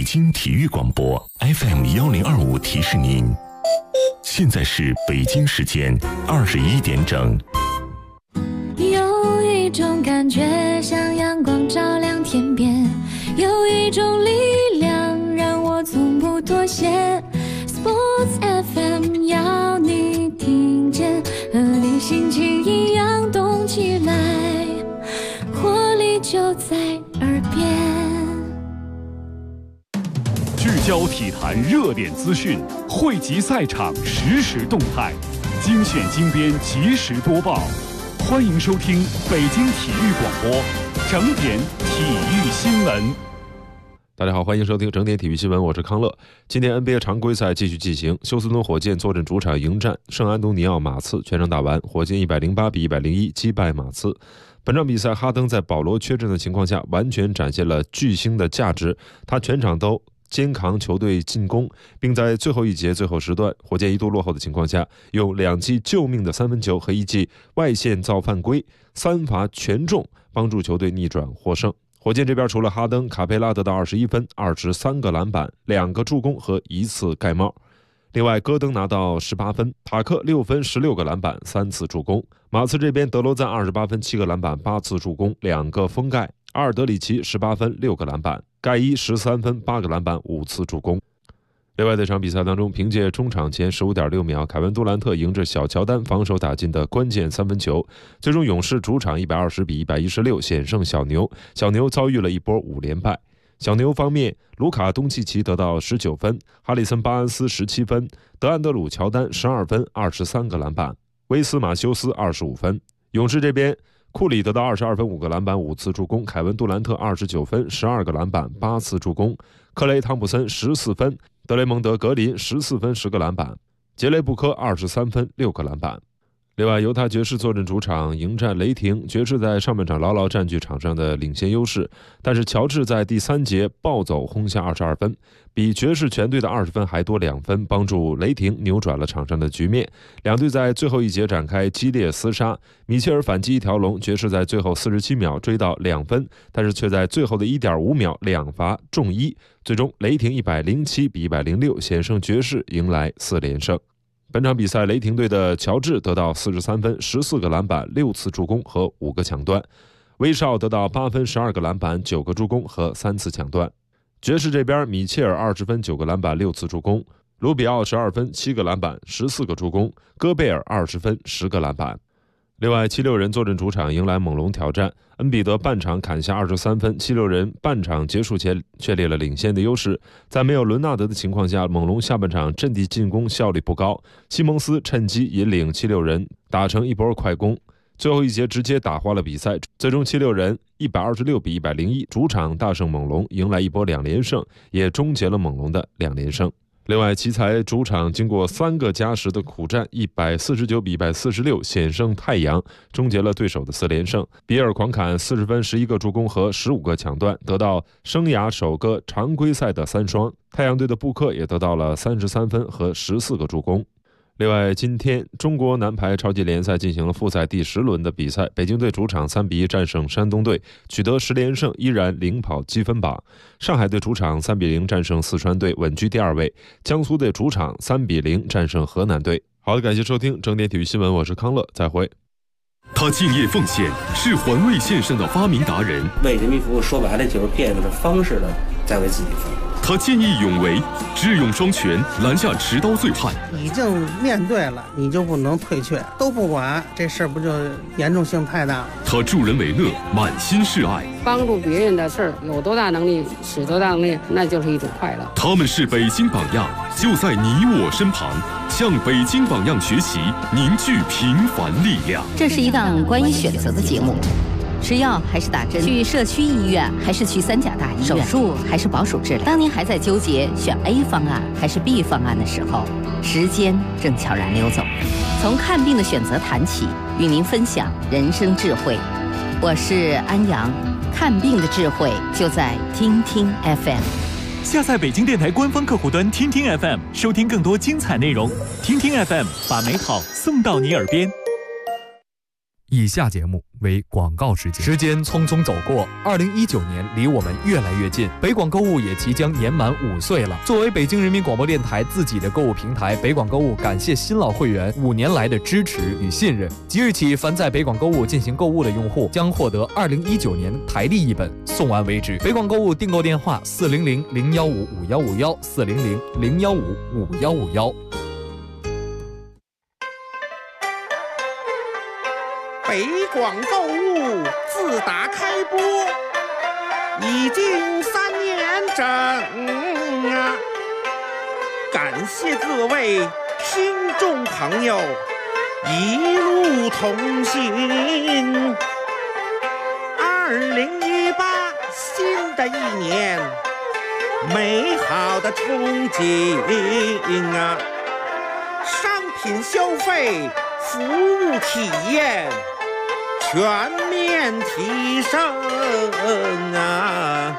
京体育广播 FM1025提示您，现在是北京时间21点整。 有一种感觉像阳光照亮天边，有一种力量让我从不妥协。Sports FM 要你听见，和你心情一样动起来，活力就在耳边。 聚焦体坛热点资讯，汇集赛场实时动态，精选精编及时播报。欢迎收听北京体育广播整点体育新闻。 大家好，欢迎收听整点体育新闻，我是康乐。今天 NBA 常规赛继续进行，休斯顿火箭坐镇主场迎战圣安东尼奥马刺，全场打完，火箭108比101击败马刺。本场比赛，哈登在保罗缺阵的情况下，完全展现了巨星的价值，他全场都肩扛球队进攻，并在最后一节最后时段，火箭一度落后的情况下，用2记救命的三分球和1记外线造犯规，3罚全中，帮助球队逆转获胜。火箭这边除了哈登，卡佩拉得到21分、23个篮板、2个助攻和1次盖帽。另外，戈登拿到18分，塔克6分、16个篮板、3次助攻。马刺这边，德罗赞28分、7个篮板、8次助攻、2个封盖。阿尔德里奇18分、6个篮板，盖伊13分、8个篮板、5次助攻。另外，这场比赛当中，凭借中场前 15.6 秒，凯文杜兰特迎着小乔丹防守打进的关键三分球，最终勇士主场120比116险胜小牛，小牛遭遇了一波5连败。小牛方面，卢卡东契奇得到19分，哈里森巴恩斯17分，德安德鲁乔丹12分、23个篮板，威斯马修斯25分。勇士这边，库里得到22分、5个篮板、5次助攻，凯文杜兰特29分、12个篮板、8次助攻，克雷汤普森14分，德雷蒙德格林14分、10个篮板，杰雷布科23分、6个篮板。另外，犹他爵士坐镇主场迎战雷霆，爵士在上半场牢牢占据场上的领先优势，但是乔治在第3节暴走轰下22分，比爵士全队的20分还多2分，帮助雷霆扭转了场上的局面。两队在最后一节展开激烈厮杀，米切尔反击一条龙，爵士在最后47秒追到2分，但是却在最后的 1.5 秒2罚中1，最终雷霆107比106险胜爵士，迎来4连胜。本场比赛，雷霆队的乔治得到43分、14个篮板、6次助攻和5个抢断，威少得到8分、12个篮板、9个助攻和3次抢断。爵士这边，米切尔20分、9个篮板、6次助攻，卢比奥12分、7个篮板、14个助攻，戈贝尔20分、10个篮板。另外，76人坐镇主场迎来猛龙挑战，恩比德半场砍下23分，76人半场结束前确立了领先的优势。在没有伦纳德的情况下，猛龙下半场阵地进攻效率不高，西蒙斯趁机引领76人打成一波快攻，最后一节直接打花了比赛，最终76人126比101主场大胜猛龙，迎来一波2连胜，也终结了猛龙的2连胜。另外，奇才主场经过3个加时的苦战，149比146险胜太阳，终结了对手的4连胜。比尔狂砍40分、11个助攻和15个抢断，得到生涯首个常规赛的3双。太阳队的布克也得到了33分和14个助攻。另外，今天中国男排超级联赛进行了复赛第10轮的比赛，北京队主场3比1战胜山东队，取得10连胜，依然领跑积分榜。上海队主场3比0战胜四川队，稳居第2位。江苏队主场3比0战胜河南队。好的，感谢收听整点体育新闻，我是康乐，再会。 他敬业奉献，是环卫线上的发明达人。 为人民服务，说白了就是变着方式的在为自己服务。 他见义勇为，智勇双全，拦下持刀醉汉。 已经面对了，你就不能退却，都不管，这事儿不就严重性太大？ 他助人为乐，满心是爱。 帮助别人的事儿，有多大能力使多大能力，那就是一种快乐。 他们是北京榜样，就在你我身旁，向北京榜样学习，凝聚平凡力量。 这是一档关于选择的节目。吃药还是打针？去社区医院还是去3甲大医院？手术还是保守治疗？当您还在纠结选 A 方案还是 B 方案的时候，时间正悄然溜走。从看病的选择谈起，与您分享人生智慧。我是安阳，看病的智慧就在听听 FM。 下载北京电台官方客户端听听 FM， 收听更多精彩内容。听听 FM， 把美好送到你耳边。 以下节目为广告时间。时间匆匆走过，2019年离我们越来越近，北广购物也即将年满5岁了。作为北京人民广播电台自己的购物平台，北广购物感谢新老会员5年来的支持与信任。即日起，凡在北广购物进行购物的用户将获得2019年台历一本，送完为止。北广购物订购电话400-015-5151，400-015-5151。 北广购物自打开播已经3年整啊！感谢各位听众朋友一路同行。2018新的一年，美好的憧憬啊！商品消费、服务体验全面提升啊！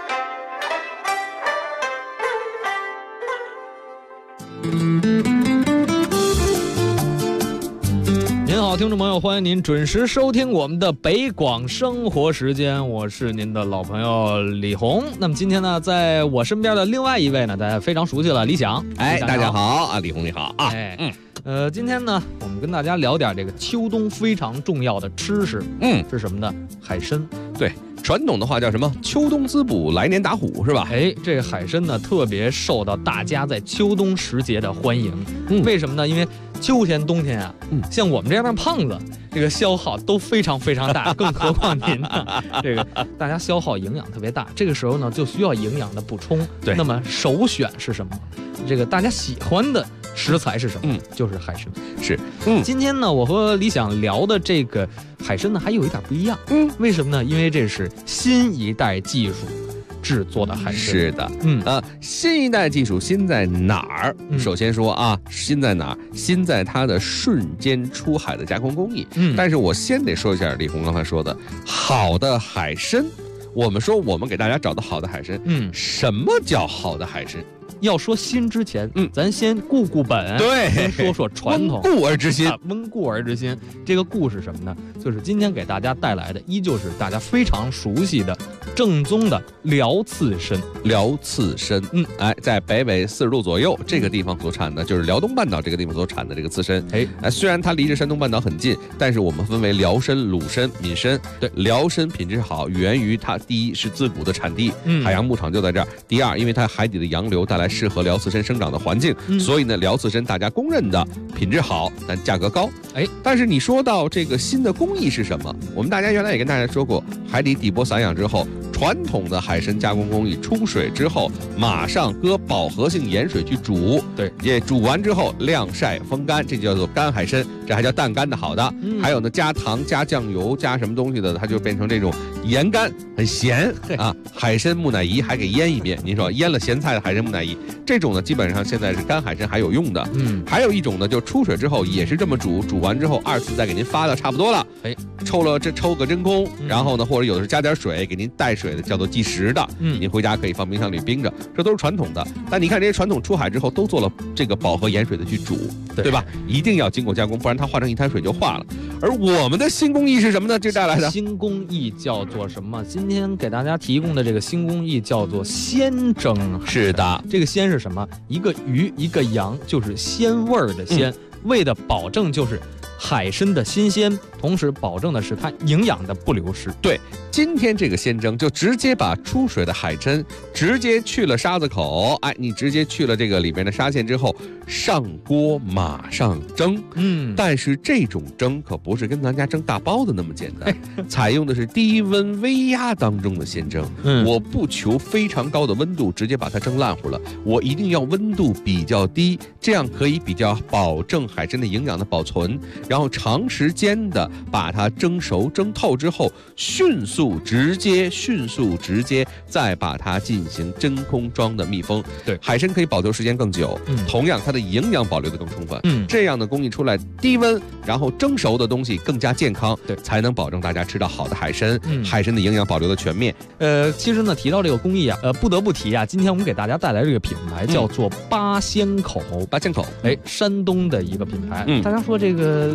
您好，听众朋友，欢迎您准时收听我们的北广生活时间，我是您的老朋友李红。那么今天呢，在我身边的另外一位呢，大家非常熟悉了，李想。 大家好啊，李红你好啊。 今天呢，我们跟大家聊点这个秋冬非常重要的吃食，是什么呢？海参。 对，传统的话叫什么？秋冬滋补，来年打虎，是吧？ 这个海参呢，特别受到大家在秋冬时节的欢迎。为什么呢？因为秋天、冬天啊，像我们这样的胖子，这个消耗都非常非常大，更何况您呢？这个大家消耗营养特别大，这个时候呢，就需要营养的补充。 对， 那么首选是什么？这个大家喜欢的食材是什么？就是海参。 是， 今天呢，我和李想聊的这个海参呢，还有一点不一样。为什么呢？因为这是新一代技术制作的海参。 是的，新一代技术新在哪儿？首先说啊，新在哪儿？新在它的瞬间出海的加工工艺。但是我先得说一下李红刚才说的，好的海参。我们说我们给大家找到好的海参，什么叫好的海参？ 要说新之前，咱先固本， 对， 先说说传统， 温故而知新， 温故而知新。这个故是什么呢？就是今天给大家带来的，依旧是大家非常熟悉的正宗的辽刺参。 辽刺参，在北纬40度左右这个地方所产的，就是辽东半岛这个地方所产的这个刺参。虽然它离着山东半岛很近，但是我们分为辽参、鲁参、闽参。对，辽参品质好，源于它第一是自古的产地，海洋牧场就在这儿；第二，因为它海底的洋流带来适合辽刺参生长的环境，所以呢，辽刺参大家公认的品质好，但价格高。但是你说到这个新的工艺是什么？我们大家原来也跟大家说过，海底底波散养之后，传统的海参加工工艺，出水之后马上搁饱和性盐水去煮， 对， 也煮完之后晾晒风干，这就叫做干海参，这还叫淡干的好的。还有呢，加糖、加酱油、加什么东西的，它就变成这种盐干，很咸啊。海参木乃伊还给腌一遍，您说腌了咸菜的海参木乃伊，这种呢基本上现在是干海参还有用的。还有一种呢，就出水之后也是这么煮，煮完之后2次再给您发的差不多了，抽个真空，然后呢，或者有的是加点水给您带水的，叫做即食的，您回家可以放冰箱里冰着，这都是传统的。但你看这些传统出海之后都做了这个饱和盐水的去煮，对吧？一定要经过加工，不然它化成一滩水就化了。而我们的新工艺是什么呢？这带来的新工艺叫做什么？今天给大家提供的这个新工艺叫做鲜蒸。 是的， 这个鲜是什么？一个鱼一个羊，就是鲜味儿的鲜，为的保证就是海参的新鲜，同时保证的是它营养的不流失。 对，今天这个鲜蒸就直接把出水的海参直接去了沙子口，你直接去了这个里边的沙线之后，上锅马上蒸。但是这种蒸可不是跟咱家蒸大包子那么简单，采用的是低温微压当中的鲜蒸。我不求非常高的温度直接把它蒸烂乎了，我一定要温度比较低，这样可以比较保证海参的营养的保存，然后长时间的把它蒸熟蒸透之后，迅速直接再把它进行真空装的密封。 对， 海参可以保留时间更久，同样它的营养保留的更充分。这样的工艺出来，低温然后蒸熟的东西更加健康， 对， 才能保证大家吃到好的海参，海参的营养保留的全面。 其实呢，提到这个工艺啊，不得不提啊，今天我们给大家带来这个品牌叫做八仙口。 八仙口， 山东的一个品牌。大家说这个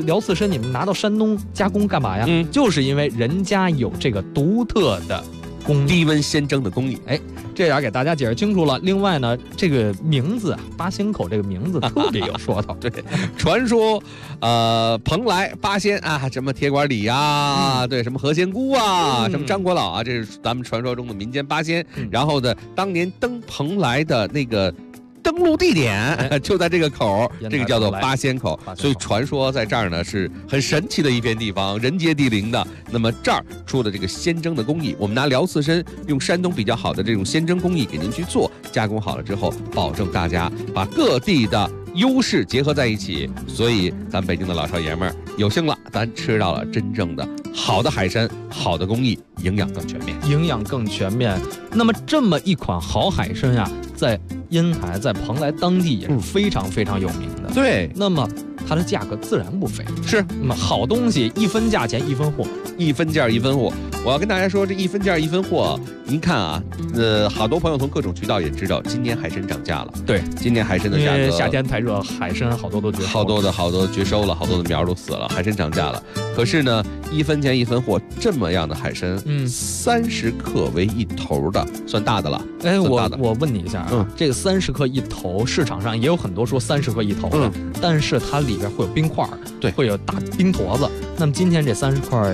辽刺参你们拿到山东加工干嘛呀？就是因为人家有这个独特的低温鲜蒸的工艺。 哎，这点给大家解释清楚了。另外呢，这个名字八仙口这个名字特别有说头。 对，传说蓬莱八仙啊，什么铁拐李啊，对，什么何仙姑啊，什么张果老啊，这是咱们传说中的民间八仙。然后呢，当年登蓬莱的那个登陆地点就在这个口，这个叫做八仙口，所以传说在这儿呢是很神奇的一片地方，人杰地灵的。那么这儿出的这个鲜蒸的工艺，我们拿辽刺参用山东比较好的这种鲜蒸工艺给您去做，加工好了之后，保证大家把各地的优势结合在一起。所以咱北京的老少爷们儿有幸了，咱吃到了真正的好的海参，好的工艺，营养更全面， 营养更全面。那么这么一款好海参呀，在烟台在蓬莱当地也是非常非常有名的。 对， 那么它的价格自然不菲。 是， 那么好东西一分价钱一分货， 一分价一分货。我要跟大家说，这一分价一分货，您看啊，好多朋友从各种渠道也知道，今年海参涨价了。 对， 今年海参的价格， 因为夏天太热，海参好多都绝收了， 好多绝收了，好多的苗都死了，海参涨价了。可是呢，一分钱一分货，这么样的海参，30克为一头的，算大的了。 哎，我问你一下啊，这个30克一头，市场上也有很多说30克一头的，但是它里边会有冰块， 对， 会有大冰坨子。那么今天这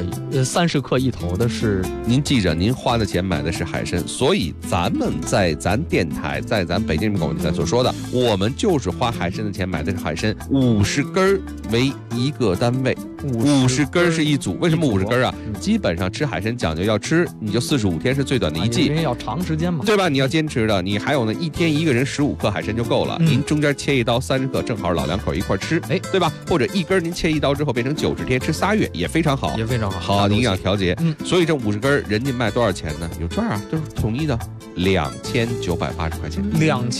30克一头的是， 您记着，您花的钱买的是海参，所以咱们在咱电台，在咱北京人民广播电台所说的，我们就是花海参的钱买的是海参，50根为一个单位。50根是一组，为什么50根啊？基本上吃海参讲究要吃，你就45天是最短的一季， 因为要长时间嘛， 对吧？你要坚持的，你还有呢，一天一个人15克海参就够了，您中间切一刀30克，正好老两口一块吃，哎，对吧？或者一根您切一刀之后变成90天吃3月也非常好， 也非常好， 好营养调节。所以这50根人家卖多少钱呢？有券啊，都是统一的，2980块钱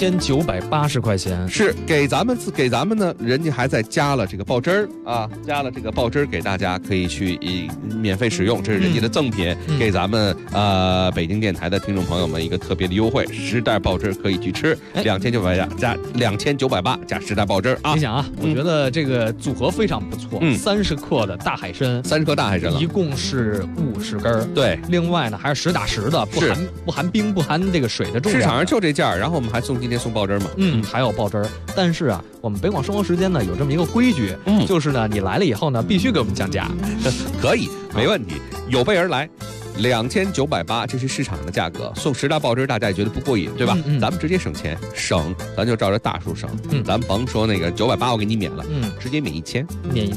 ，2980块钱是给咱们呢，人家还在加了这个爆汁儿啊，加了这个爆汁儿给大家可以去免费使用，这是人家的赠品，给咱们北京电台的听众朋友们一个特别的优惠，10袋爆汁可以去吃，2980加2980加10袋爆汁啊！ 你想啊，我觉得这个组合非常不错，30克的大海参 ，30克大海参了， 一共是50根， 对， 另外呢还是实打实的，不含冰不含这个水的重量， 市场上就这价，然后我们还今天送爆汁嘛， 还有爆汁，但是啊，我们北广生活时间呢有这么一个规矩，就是呢你来了以后呢必须给我们降价， 可以，没问题，有备而来。2980，这是市场的价格，送10袋爆汁，大家也觉得不过瘾，对吧？咱们直接省钱，咱就照着大数省，咱甭说那个980我给你免了，直接免1000， 免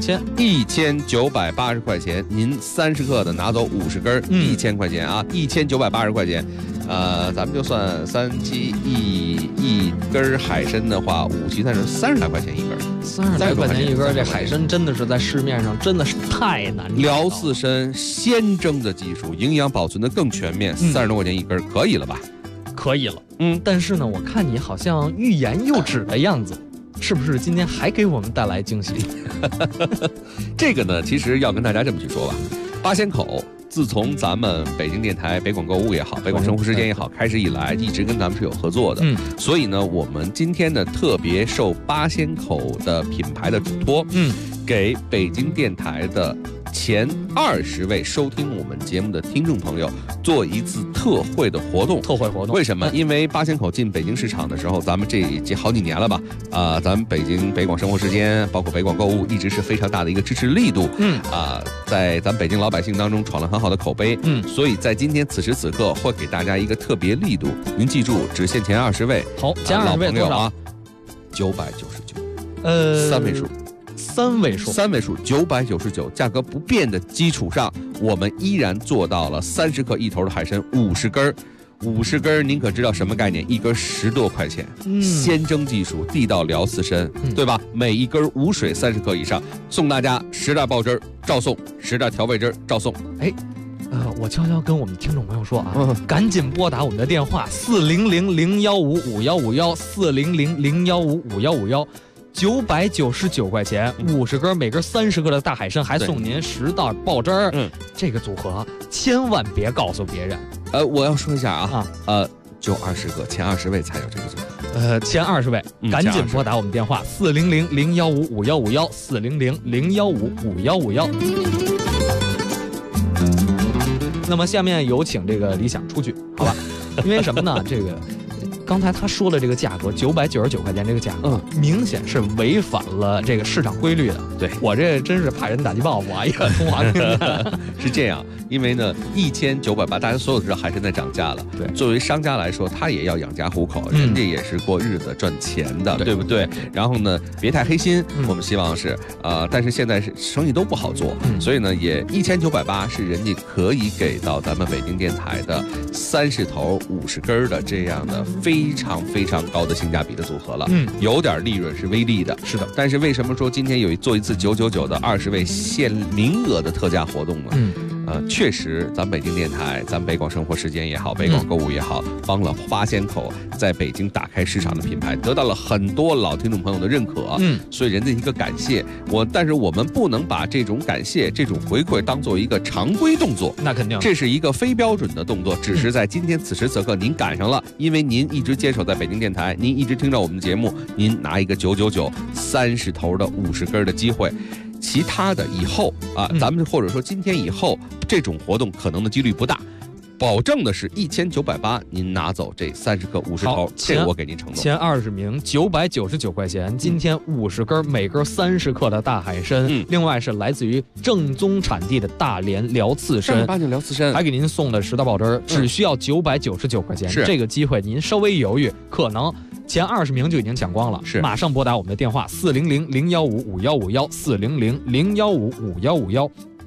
1980块钱，您30克的拿走50根，1000块钱啊，1980块钱，咱们就算3/7一根海参的话，5/7算是30来块钱一根 ，30来块钱一根，这海参真的是在市面上真的是太难找了。 辽刺参鲜蒸的技术，营养保存的更全面，30多块钱一根，可以了吧？ 可以了，但是呢，我看你好像欲言又止的样子，是不是今天还给我们带来惊喜？ 这个呢，其实要跟大家这么去说吧，八仙口。自从咱们北京电台北广购物也好，北广生活时间也好，开始以来，一直跟咱们是有合作的。所以呢，我们今天呢特别受八仙口的品牌的嘱托，给北京电台的前20位收听我们节目的听众朋友做一次特惠的活动。为什么？因为八仙口进北京市场的时候，咱们这好几年了吧？咱们北京北广生活时间，包括北广购物，一直是非常大的一个支持力度。在咱北京老百姓当中闯了很好的口碑。所以在今天此时此刻，会给大家一个特别力度。您记住，只限前20位。 好，前20位多少啊？999，三位数999，价格不变的基础上，我们依然做到了30克一头的海参50根，50根您可知道什么概念？一根10多块钱，鲜蒸技术，地道辽刺参，对吧？每一根无水30克以上，送大家10袋爆汁照送，10袋调味汁照送。 哎。我悄悄跟我们听众朋友说啊，赶紧拨打我们的电话400-015-5151，400-015-5151，999块钱，50根，每根30克的大海参，还送您10袋爆汁儿。这个组合千万别告诉别人。 我要说一下啊，就20个，前20位才有这个组合。 前20位赶紧拨打我们电话400-015-5151，400-015-5151。那么下面有请这个李想出去，好吧？因为什么呢？这个刚才他说的这个价格999块钱，这个价格明显是违反了这个市场规律的。 对， 我这真是怕人打击报复啊！一个通话是这样，因为呢，1980，大家所有都知道海参在涨价了。 对， 作为商家来说，他也要养家糊口，人家也是过日子赚钱的，对不对？然后呢，别太黑心，我们希望是但是现在是生意都不好做，所以呢，也1980是人家可以给到咱们北京电台的30头50根的这样的非常非常高的性价比的组合了。有点利润是微利的， 是的。 但是为什么说今天做一次999的20位限名额的特价活动呢？确实，咱北京电台，咱北广生活时间也好，北广购物也好，帮了八仙口在北京打开市场的品牌，得到了很多老听众朋友的认可。所以人家一个感谢但是我们不能把这种感谢、这种回馈当做一个常规动作， 那肯定， 这是一个非标准的动作，只是在今天此时此刻您赶上了，因为您一直坚守在北京电台，您一直听着我们的节目，您拿一个999 30头的50根的机会。其他的以后咱们或者说今天以后这种活动可能的几率不大，保证的是1980，您拿走这30颗50头，这个我给您承诺。 前20名999块钱，今天50根，每根30克的大海参，另外是来自于正宗产地的大连辽刺参， 正儿八经辽刺参， 还给您送的10道宝汁，只需要999块钱。这个机会您稍微犹豫，可能前20名就已经抢光了， 是马上拨打我们的电话400-015-5151，400-015-5151。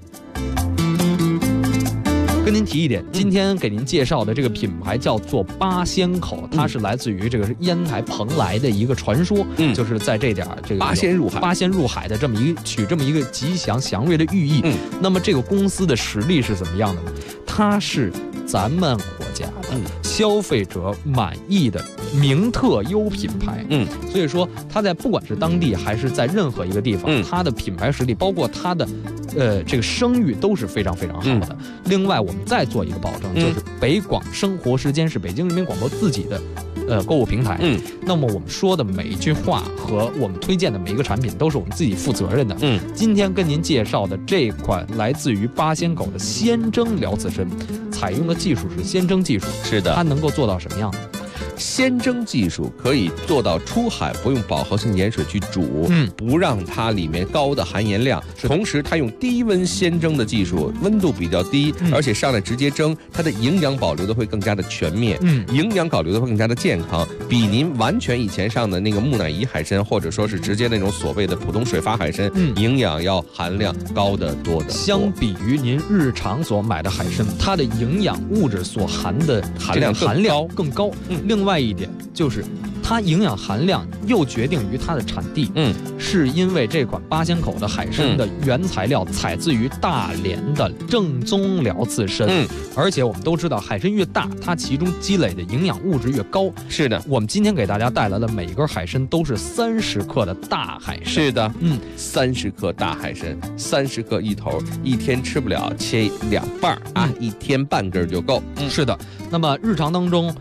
跟您提一点，今天给您介绍的这个品牌叫做八仙口，它是来自于这个是烟台蓬莱的一个传说，就是在这点这个八仙入海的这么一个吉祥祥瑞的寓意。那么这个公司的实力是怎么样的呢？它是咱们国家的消费者满意的名特优品牌，所以说它在不管是当地还是在任何一个地方，它的品牌实力，包括它的这个声誉都是非常非常好的。另外，我们再做一个保证，就是北广生活时间是北京人民广播自己的购物平台，那么我们说的每一句话和我们推荐的每一个产品都是我们自己负责任的。今天跟您介绍的这款来自于八仙口的鲜蒸辽刺参，采用的技术是鲜蒸技术， 是的， 它能够做到什么样呢？ 鲜蒸技术可以做到出海不用饱和性盐水去煮，不让它里面高的含盐量，同时它用低温鲜蒸的技术，温度比较低，而且上来直接蒸，它的营养保留的会更加的全面，营养保留的会更加的健康，比您完全以前上的那个木乃伊海参，或者说是直接那种所谓的普通水发海参，营养要含量高得多的。 相比于您日常所买的海参，它的营养物质所含的含量更高。另外一点就是它营养含量又决定于它的产地，是因为这款八仙口的海参的原材料采自于大连的正宗辽刺参，而且我们都知道海参越大，它其中积累的营养物质越高。 是的， 我们今天给大家带来的每一根海参都是30克的大海参。 是的，30克大海参，30克一头，一天吃不了，切2半一天半根就够。 是的，那么日常当中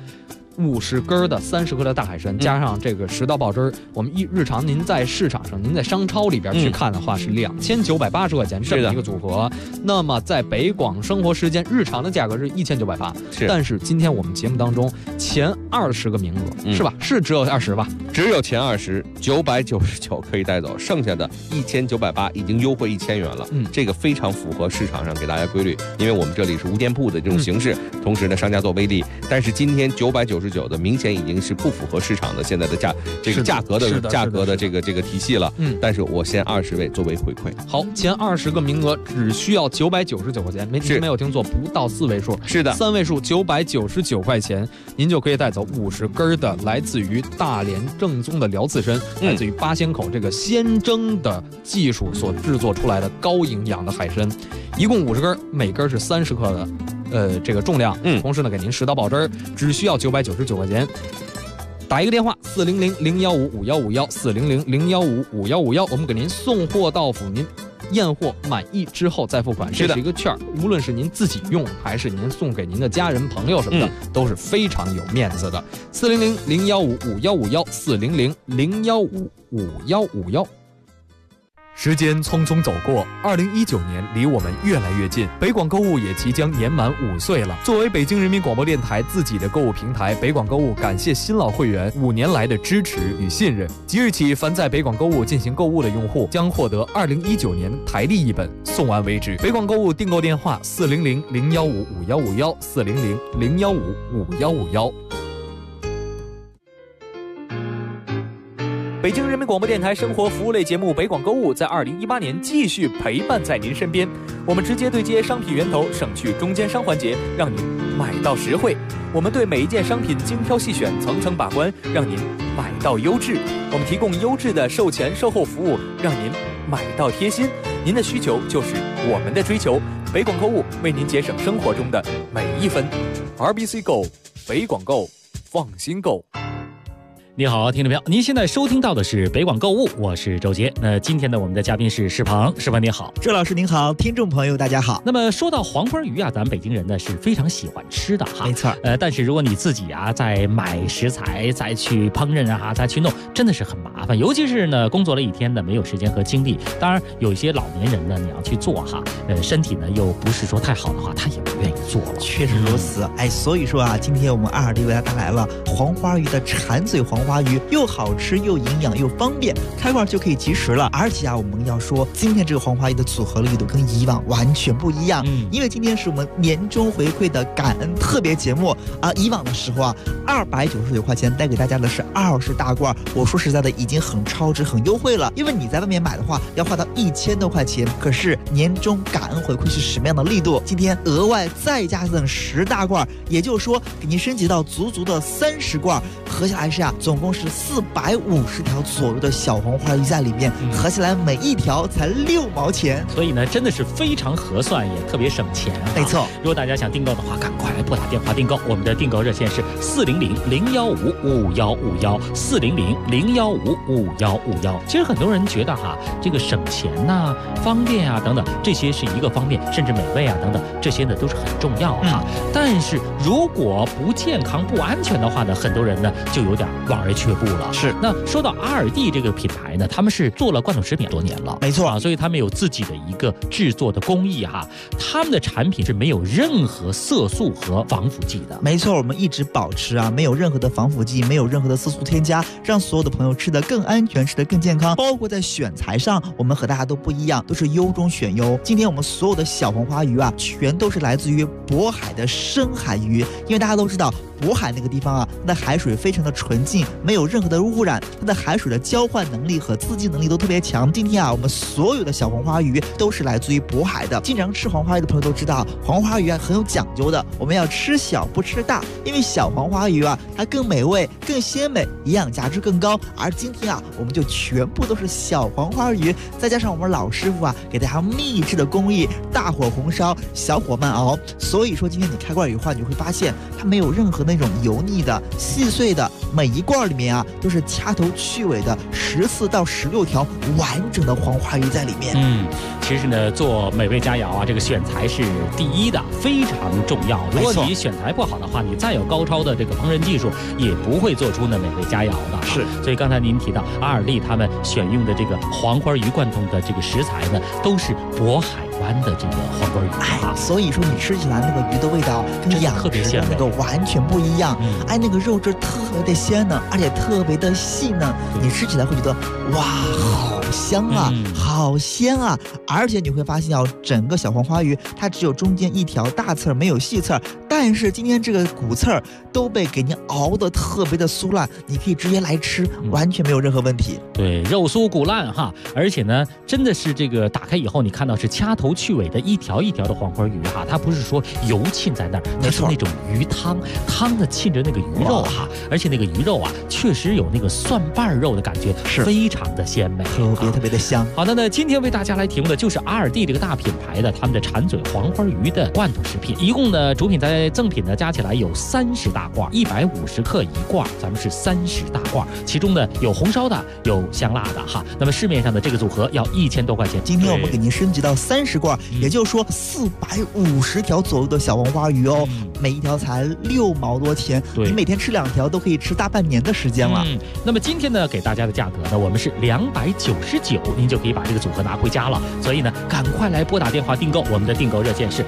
50根的30克的大海参，加上这个10道爆汁，我们日常您在市场上，您在商超里边去看的话，是2980块钱这么一个组合。那么在北广生活时间日常的价格是1980，但是今天我们节目当中前20个名额，是吧？是只有20吧？ 只有前20 999可以带走，剩下的1980已经优惠1000元了。这个非常符合市场上给大家规律，因为我们这里是无店铺的这种形式，同时呢商家做微利，但是今天999的明显已经是不符合市场的现在的价格的这个体系了。但是我先20位作为回馈。 好，前20个名额只需要999块钱，没有听错，不到4位数， 是的 ，3位数999块钱，您就可以带走50根的来自于大连正宗的辽刺参，来自于八仙口这个鲜蒸的技术所制作出来的高营养的海参，一共50根，每根是30克的。这个重量，同时呢，给您10道爆汁，只需要999块钱。打一个电话400-015-5151，400-015-5151，我们给您送货到府，您验货满意之后再付款，这是一个券，无论是您自己用还是您送给您的家人朋友什么的，都是非常有面子的。400-015-5151，400-015-5151。 时间匆匆走过，2019年离我们越来越近，北广购物也即将年满5岁了。作为北京人民广播电台自己的购物平台，北广购物感谢新老会员5年来的支持与信任。即日起，凡在北广购物进行购物的用户将获得2019年台历1本，送完为止。北广购物订购电话：400-015-5151，400-015-5151。北京人民广播电台生活服务类节目《北广购物》在2018年继续陪伴在您身边。我们直接对接商品源头，省去中间商环节，让您买到实惠。我们对每一件商品精挑细选，层层把关，让您买到优质。我们提供优质的售前售后服务，让您买到贴心。您的需求就是我们的追求。北广购物为您节省生活中的每一分。RBC Go， 北广购，放心购。 你好，听众朋友，您现在收听到的是北广购物，我是周杰。那今天的我们的嘉宾是世鹏，世鹏你好。 周老师您好，听众朋友大家好。 那么说到黄花鱼啊，咱们北京人呢是非常喜欢吃的哈， 没错。 但是如果你自己啊再买食材，再去烹饪啊，再去弄，真的是很麻烦。尤其是呢工作了一天呢，没有时间和精力。当然有一些老年人呢，你要去做哈，身体呢又不是说太好的话，他也不愿意做了。 确实如此，所以说啊，今天我们2.0为大家带来了黄花鱼的馋嘴黄花鱼，又好吃又营养又方便，开罐就可以即食了。而且啊，我们要说今天这个黄花鱼的组合力度跟以往完全不一样，因为今天是我们年终回馈的感恩特别节目啊。以往的时候啊，299块钱带给大家的是20大罐，我说实在的已经很超值很优惠了，因为你在外面买的话要花到1000多块钱，可是年终感恩回馈是什么样的力度？今天额外再加赠10大罐，也就是说给您升级到足足的30罐，合起来是啊，总共是450条左右的小黄花鱼在里面，合起来每一条才6毛钱， 所以呢真的是非常合算，也特别省钱。 没错， 如果大家想订购的话，赶快来拨打电话订购，我们的订购热线是400-015-5151，400-015-5151。其实很多人觉得哈，这个省钱呐、方便啊等等，这些是一个方面，甚至美味啊等等，这些呢都是很重要哈。但是如果不健康不安全的话呢，很多人呢就有点望而却步了。 是， 那说到ALD这个品牌呢，他们是做了罐头食品多年了， 没错啊，所以他们有自己的一个制作的工艺哈，他们的产品是没有任何色素和防腐剂的。 没错，我们一直保持啊，没有任何的防腐剂，没有任何的色素添加，让所有的朋友吃得更安全，吃得更健康。包括在选材上，我们和大家都不一样，都是优中选优。今天我们所有的小黄花鱼啊，全都是来自于渤海的深海鱼，因为大家都知道渤海那个地方啊，它的海水非常的纯净，没有任何的污染，它的海水的交换能力和自净能力都特别强。今天啊，我们所有的小黄花鱼都是来自于渤海的。经常吃黄花鱼的朋友都知道，黄花鱼啊很有讲究的，我们要吃小不吃大，因为小黄花鱼啊它更美味、更鲜美，营养价值更高。而今天啊，我们就全部都是小黄花鱼，再加上我们老师傅啊给大家秘制的工艺，大火红烧，小火慢熬。所以说今天你开罐鱼的话，你会发现它没有任何那种油腻的、细碎的，每一罐里面啊都是掐头去尾的14到16条完整的黄花鱼在里面。 其实呢，做美味佳肴啊，这个选材是第一的，非常重要。如果你选材不好的话，你再有高超的这个烹饪技术，也不会做出呢美味佳肴的。 是， 所以刚才您提到ALD他们选用的这个黄花鱼罐头的这个食材呢，都是渤海湾的这个黄花鱼啊。 所以说你吃起来那个鱼的味道跟养殖的那个完全不一样。那个肉质特别的鲜嫩，而且特别的细嫩，你吃起来会觉得哇，好香啊，好鲜啊！而且你会发现整个小黄花鱼它只有中间一条大刺儿，没有细刺儿，但是今天这个骨刺儿都被给您熬得特别的酥烂，你可以直接来吃，完全没有任何问题。 对，肉酥骨烂哈，而且呢，真的是这个打开以后，你看到是掐头去尾的一条一条的黄花鱼哈，它不是说油浸在那儿，它是那种鱼汤的浸着那个鱼肉哈，而且那个鱼肉啊，确实有那个蒜瓣肉的感觉，是非常的鲜美， 特别特别的香。 好的，那今天为大家来提供的就是阿尔蒂这个大品牌的他们的馋嘴黄花鱼的罐头食品，一共呢主品在赠品呢加起来有30大罐，150克一罐，咱们是30大罐，其中呢有红烧的，有香辣的哈。那么市面上的这个组合要1000多块钱， 今天我们给您升级到30罐，也就是说450条左右的小黄花鱼哦，每一条才6毛多钱，你每天吃2条都可以吃大半年的时间了。 那么今天呢给大家的价格呢，我们是299，您就可以把这个组合拿回家了。所以呢，赶快来拨打电话订购，我们的订购热线是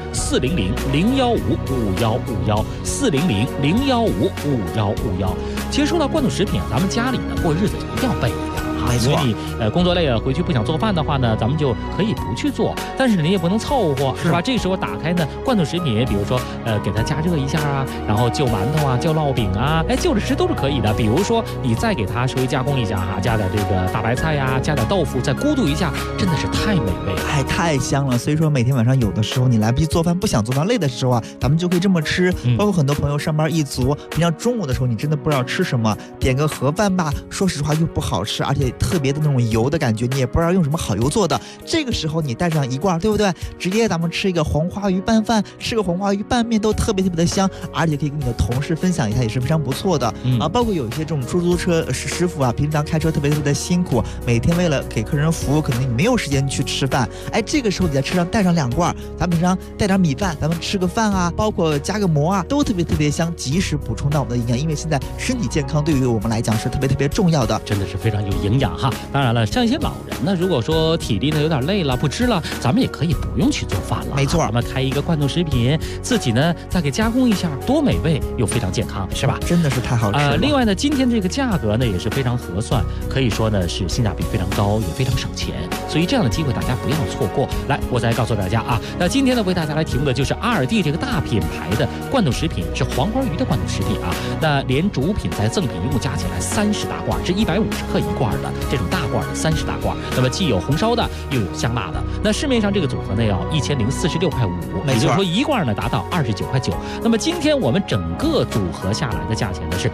400-015-5151，400-015-5151。其实说到罐头食品啊，咱们家里呢过日子一定要备一点。 没错， 因为你工作累了回去不想做饭的话呢，咱们就可以不去做，但是你也不能凑合，是吧？这个时候打开呢罐头食品，比如说给它加热一下啊，然后就馒头啊，就烙饼啊，就着吃都是可以的。比如说你再给它稍微加工一下哈，加点这个大白菜呀，加点豆腐，再咕嘟一下，真的是太美味了， 太香了。所以说每天晚上有的时候你来不及做饭，不想做饭累的时候啊，咱们就可以这么吃。包括很多朋友上班一族，平常中午的时候你真的不知道吃什么，点个盒饭吧，说实话又不好吃，而且特别的那种油的感觉，你也不知道用什么好油做的。这个时候你带上一罐，对不对？直接咱们吃一个黄花鱼拌饭，吃个黄花鱼拌面都特别的香，而且可以跟你的同事分享一下，也是非常不错的。包括有一些这种出租车师傅啊，平常开车特别的辛苦，每天为了给客人服务，可能你没有时间去吃饭。这个时候你在车上带上2罐，咱们平常带点米饭，咱们吃个饭啊，包括加个馍啊，都特别香，及时补充到我们的营养。因为现在身体健康对于我们来讲是特别重要的， 真的是非常有营养哈。当然了，像一些老人呢，如果说体力呢有点累了，不吃了，咱们也可以不用去做饭了。 没错， 咱们开一个罐头食品，自己呢再给加工一下，多美味又非常健康，是吧？ 真的是太好吃了。 另外呢，今天这个价格呢也是非常合算，可以说呢是性价比非常高，也非常省钱，所以这样的机会大家不要错过。来，我再告诉大家啊，那今天呢为大家来提供的就是阿尔蒂这个大品牌的罐头食品，是黄花鱼的罐头食品啊。那连主品带赠品一共加起来30大罐，是150克一罐的这种大罐的30大罐。那么既有红烧的，又有香辣的。那市面上这个组合呢要1046.5块，也就是说一罐呢达到29.9块。那么今天我们整个组合下来的价钱呢是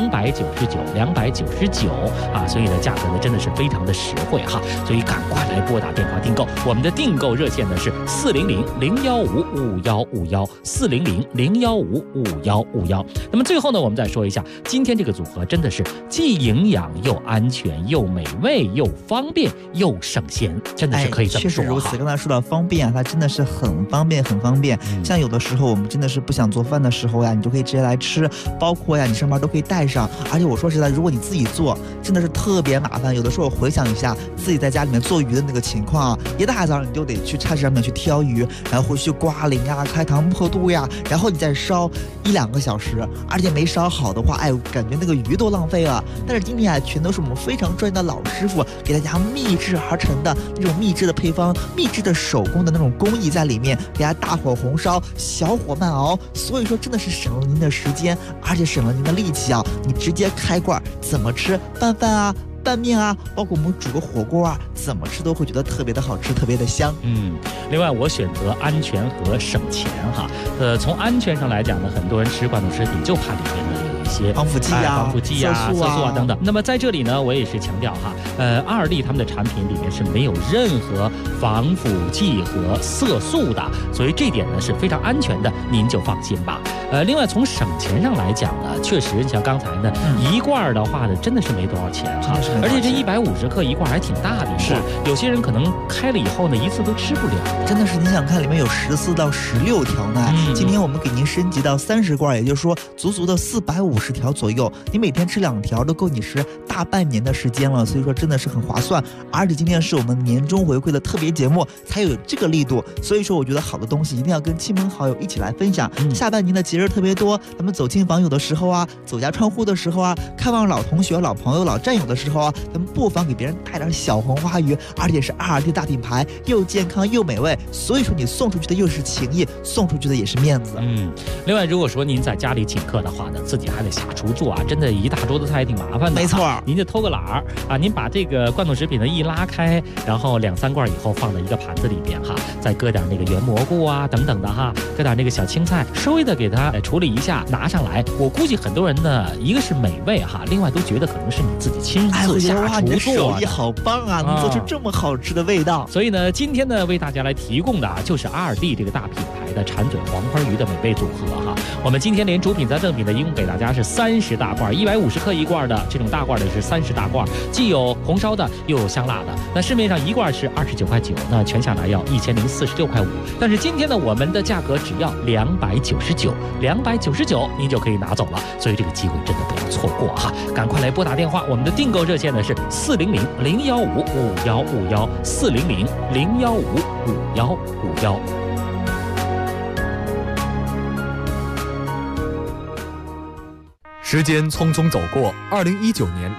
299啊，所以呢价格呢真的是非常的实惠哈，所以赶快来拨打电话订购。我们的订购热线呢是400-015-5151，400-015-5151。那么最后呢，我们再说一下，今天这个组合真的是既营养又安全又美味又方便又省钱，真的是可以这么说。 确实如此。刚才说到方便啊，它真的是很方便。像有的时候我们真的是不想做饭的时候呀，你就可以直接来吃，包括呀你上班都可以带上。而且我说实在，如果你自己做，真的是特别麻烦。有的时候我回想一下自己在家里面做鱼的那个情况啊，一大早你就得去菜市上面去挑鱼，然后回去刮鳞啊、开膛破肚呀，然后你再烧1-2个小时，而且没烧好的话，感觉那个鱼都浪费了。但是今天啊，全都是我们非常专业的老师傅给大家秘制而成的那种秘制的配方、秘制的手工的那种工艺在里面，给大家大火红烧、小火慢熬，所以说真的是省了您的时间，而且省了您的力气啊！你直接开罐怎么吃拌饭啊、拌面啊，包括我们煮个火锅啊，怎么吃都会觉得特别的好吃，特别的香。 另外我选择安全和省钱哈。从安全上来讲呢，很多人吃罐头食品就怕里面的有一些防腐剂啊、 色素啊等等。那么在这里呢，我也是强调哈，阿尔蒂他们的产品里面是没有任何防腐剂和色素的，所以这点呢是非常安全的，您就放心吧。另外从省钱上来讲呢，确实像刚才呢一罐的话呢，真的是没多少钱哈，而且这150克一罐还挺大的一罐，有些人可能开了以后呢一次都吃不了， 真的是你想看里面有14到16条呢。今天我们给您升级到30罐，也就是说足足的450条左右，你每天吃2条都够你吃大半年的时间了，所以说真的是很划算。而且今天是我们年终回馈的特别节目，才有这个力度，所以说我觉得好的东西一定要跟亲朋好友一起来分享。下半年的节日特别多，咱们走亲访友的时候啊，走家串户的时候啊，看望老同学、老朋友、老战友的时候啊，咱们不妨给别人带点小黄花鱼，而且是阿尔蒂大品牌，又健康又美味，所以说你送出去的又是情谊，送出去的也是面子。 另外如果说您在家里请客的话呢，自己还得个下厨做啊，真的一大桌子菜挺麻烦的。 没错， 您就偷个懒儿啊，您把这个罐头食品呢一拉开，然后2、3罐以后放到一个盘子里边哈，再搁点那个圆蘑菇啊等等的哈，搁点那个小青菜，稍微的给它处理一下，拿上来。我估计很多人呢，一个是美味哈，另外都觉得可能是你自己亲自下厨做的。 手艺好棒啊，能做出这么好吃的味道。 所以呢，今天呢为大家来提供的啊，就是2D这个大品牌的馋嘴黄花鱼的美味组合哈。我们今天连主品加赠品的一共给大家是30大罐，150克一罐的这种大罐的是30大罐，既有红烧的又有香辣的。那市面上一罐是29.9块，那全下来要1046.5块5。但是今天呢，我们的价格只要299，299您就可以拿走了。所以这个机会真的不要错过哈，赶快来拨打电话，我们的订购热线呢是400-015-5151，400-015-5151。 时间匆匆走过，2019年